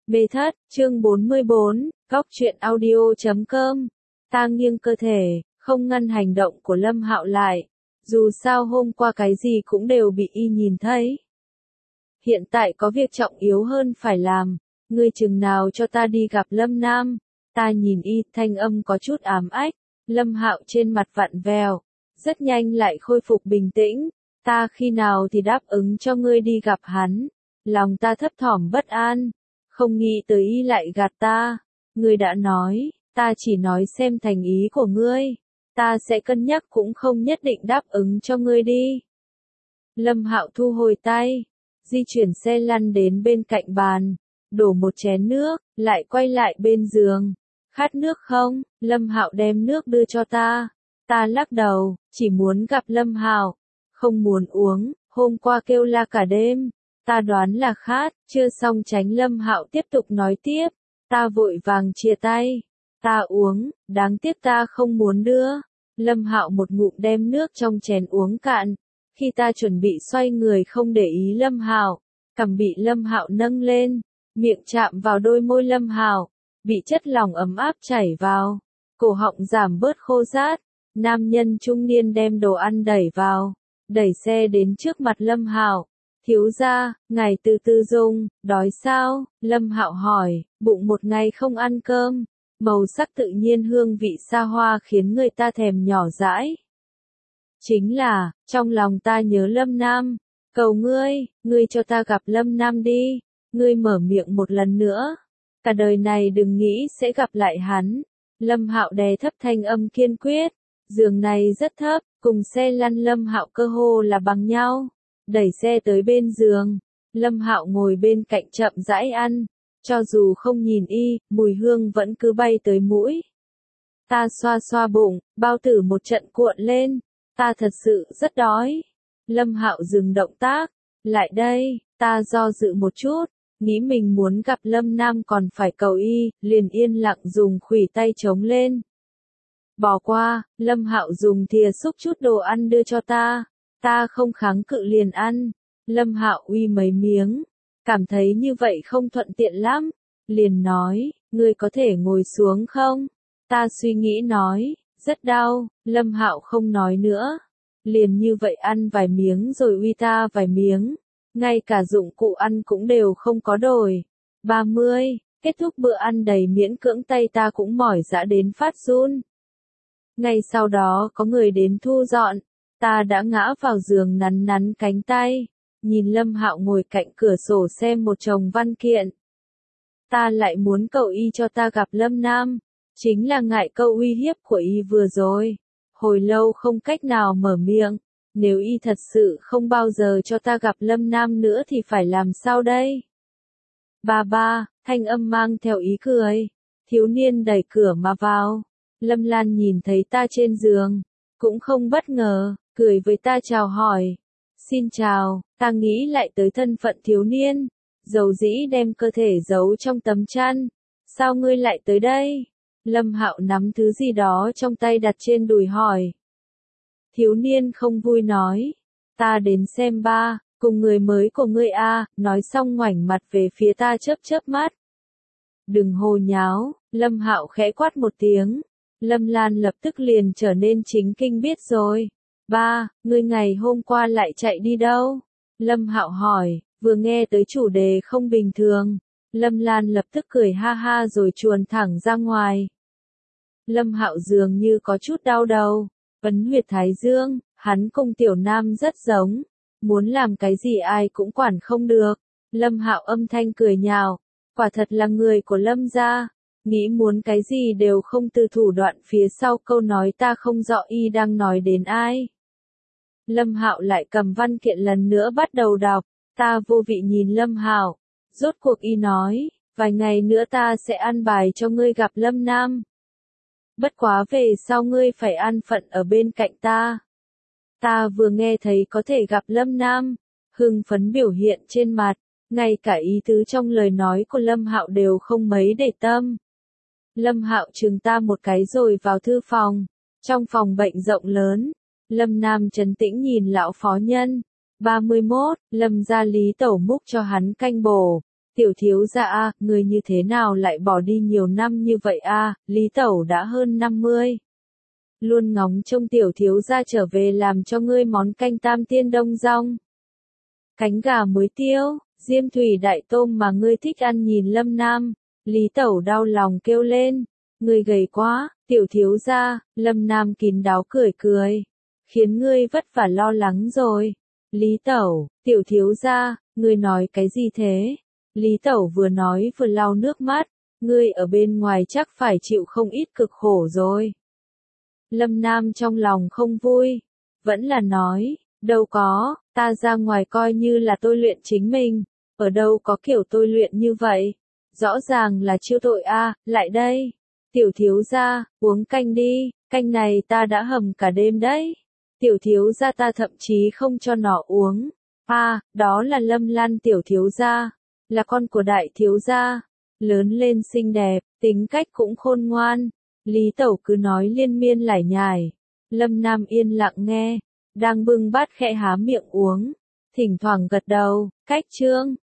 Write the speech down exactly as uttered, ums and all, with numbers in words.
Mê thất, chương bốn mươi bốn, góc truyện audio chấm com. Ta nghiêng cơ thể, không ngăn hành động của Lâm Hạo lại. Dù sao hôm qua cái gì cũng đều bị y nhìn thấy. Hiện tại có việc trọng yếu hơn phải làm. Ngươi chừng nào cho ta đi gặp Lâm Nam. Ta nhìn y, thanh âm có chút ám ách. Lâm Hạo trên mặt vặn vẹo, rất nhanh lại khôi phục bình tĩnh. Ta khi nào thì đáp ứng cho ngươi đi gặp hắn. Lòng ta thấp thỏm bất an. Không nghĩ tới y lại gạt ta. Ngươi đã nói, ta chỉ nói xem thành ý của ngươi. Ta sẽ cân nhắc cũng không nhất định đáp ứng cho ngươi đi. Lâm Hạo thu hồi tay, di chuyển xe lăn đến bên cạnh bàn, đổ một chén nước, lại quay lại bên giường. Khát nước không? Lâm Hạo đem nước đưa cho ta. Ta lắc đầu, chỉ muốn gặp Lâm Hạo, không muốn uống, hôm qua kêu la cả đêm. Ta đoán là khát, chưa xong tránh Lâm Hạo tiếp tục nói tiếp. Ta vội vàng chia tay. Ta uống, đáng tiếc ta không muốn đưa. Lâm Hạo một ngụm đem nước trong chén uống cạn. Khi ta chuẩn bị xoay người không để ý Lâm Hạo, cằm bị Lâm Hạo nâng lên, miệng chạm vào đôi môi Lâm Hạo, bị chất lỏng ấm áp chảy vào, cổ họng giảm bớt khô rát. Nam nhân trung niên đem đồ ăn đẩy vào, đẩy xe đến trước mặt Lâm Hạo. Thiếu gia, ngài từ từ dùng, đói sao? Lâm Hạo hỏi, bụng một ngày không ăn cơm, màu sắc tự nhiên hương vị xa hoa khiến người ta thèm nhỏ dãi. Chính là, trong lòng ta nhớ Lâm Nam, cầu ngươi, ngươi cho ta gặp Lâm Nam đi, ngươi mở miệng một lần nữa, cả đời này đừng nghĩ sẽ gặp lại hắn. Lâm Hạo đè thấp thanh âm kiên quyết, giường này rất thấp, cùng xe lăn Lâm Hạo cơ hồ là bằng nhau. Đẩy xe tới bên giường, Lâm Hạo ngồi bên cạnh chậm rãi ăn, cho dù không nhìn y, mùi hương vẫn cứ bay tới mũi. Ta xoa xoa bụng, bao tử một trận cuộn lên, ta thật sự rất đói. Lâm Hạo dừng động tác, lại đây, ta do dự một chút, nghĩ mình muốn gặp Lâm Nam còn phải cầu y, liền yên lặng dùng khuỷu tay chống lên. Bỏ qua, Lâm Hạo dùng thìa xúc chút đồ ăn đưa cho ta. Ta không kháng cự liền ăn. Lâm Hạo uy mấy miếng, cảm thấy như vậy không thuận tiện lắm, liền nói, ngươi có thể ngồi xuống không? Ta suy nghĩ nói, rất đau. Lâm Hạo không nói nữa, liền như vậy ăn vài miếng rồi uy ta vài miếng, ngay cả dụng cụ ăn cũng đều không có đổi. ba mươi, kết thúc bữa ăn đầy miễn cưỡng, tay ta cũng mỏi rã đến phát run. Ngay sau đó có người đến thu dọn. Ta đã ngã vào giường nắn nắn cánh tay, nhìn Lâm Hạo ngồi cạnh cửa sổ xem một chồng văn kiện. Ta lại muốn cậu y cho ta gặp Lâm Nam, chính là ngại câu uy hiếp của y vừa rồi. Hồi lâu không cách nào mở miệng, nếu y thật sự không bao giờ cho ta gặp Lâm Nam nữa thì phải làm sao đây? Ba ba, thanh âm mang theo ý cười. Thiếu niên đẩy cửa mà vào. Lâm Lan nhìn thấy ta trên giường, cũng không bất ngờ, cười với ta chào hỏi. Xin chào, ta nghĩ lại tới thân phận thiếu niên, dầu dĩ đem cơ thể giấu trong tấm chăn. Sao ngươi lại tới đây? Lâm Hạo nắm thứ gì đó trong tay đặt trên đùi hỏi. Thiếu niên không vui nói, ta đến xem ba, cùng người mới của ngươi a. Nói xong ngoảnh mặt về phía ta chớp chớp mắt. Đừng hồ nháo, Lâm Hạo khẽ quát một tiếng. Lâm Lan lập tức liền trở nên chính kinh, biết rồi. Ba, ngươi ngày hôm qua lại chạy đi đâu? Lâm Hạo hỏi, vừa nghe tới chủ đề không bình thường. Lâm Lan lập tức cười ha ha rồi chuồn thẳng ra ngoài. Lâm Hạo dường như có chút đau đầu, ấn huyệt thái dương, hắn cùng Tiểu Nam rất giống, muốn làm cái gì ai cũng quản không được. Lâm Hạo âm thanh cười nhạo, quả thật là người của Lâm gia. Nghĩ muốn cái gì đều không từ thủ đoạn phía sau câu nói ta không rõ y đang nói đến ai. Lâm Hạo lại cầm văn kiện lần nữa bắt đầu đọc, ta vô vị nhìn Lâm Hạo, rốt cuộc y nói, vài ngày nữa ta sẽ an bài cho ngươi gặp Lâm Nam. Bất quá về sau ngươi phải an phận ở bên cạnh ta. Ta vừa nghe thấy có thể gặp Lâm Nam, hưng phấn biểu hiện trên mặt, ngay cả ý tứ trong lời nói của Lâm Hạo đều không mấy để tâm. Lâm Hạo chừng ta một cái rồi vào thư phòng. Trong phòng bệnh rộng lớn, Lâm Nam trấn tĩnh nhìn lão phó nhân. ba mươi mốt, Lâm gia Lý tẩu múc cho hắn canh bổ, Tiểu thiếu gia a, người như thế nào lại bỏ đi nhiều năm như vậy a, Lý Tẩu đã hơn năm mươi. Luôn ngóng trông tiểu thiếu gia trở về làm cho ngươi món canh tam tiên đông dong. Cánh gà muối tiêu, diêm thủy đại tôm mà ngươi thích ăn nhìn Lâm Nam. Lý Tẩu đau lòng kêu lên. Ngươi gầy quá, tiểu thiếu gia, Lâm Nam kín đáo cười cười. Khiến ngươi vất vả lo lắng rồi. Lý Tẩu, tiểu thiếu gia, ngươi nói cái gì thế? Lý Tẩu vừa nói vừa lau nước mắt. Ngươi ở bên ngoài chắc phải chịu không ít cực khổ rồi. Lâm Nam trong lòng không vui. Vẫn là nói, đâu có, ta ra ngoài coi như là tôi luyện chính mình. Ở đâu có kiểu tôi luyện như vậy? Rõ ràng là chiêu tội a, lại đây. Tiểu thiếu gia, uống canh đi, canh này ta đã hầm cả đêm đấy. Tiểu thiếu gia ta thậm chí không cho nó uống. À, đó là Lâm Lan tiểu thiếu gia, là con của đại thiếu gia. Lớn lên xinh đẹp, tính cách cũng khôn ngoan. Lý Tẩu cứ nói liên miên lải nhải. Lâm Nam yên lặng nghe, đang bưng bát khẽ há miệng uống. Thỉnh thoảng gật đầu, cách chương.